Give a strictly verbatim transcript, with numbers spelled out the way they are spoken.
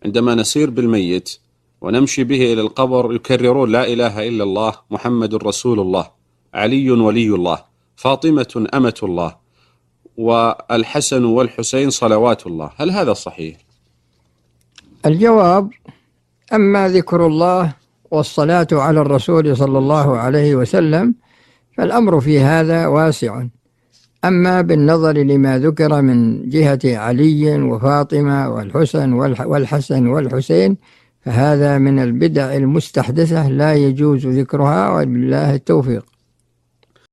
عندما نسير بالميت ونمشي به إلى القبر يكررون لا إله إلا الله، محمد رسول الله، علي ولي الله، فاطمة أمة الله، والحسن والحسين صلوات الله. هل هذا صحيح؟ الجواب: أما ذكر الله والصلاة على الرسول صلى الله عليه وسلم فالأمر في هذا واسع. أما بالنظر لما ذكر من جهة علي وفاطمة والحسن والحسن والحسين فهذا من البدع المستحدثة لا يجوز ذكرها، وبالله التوفيق.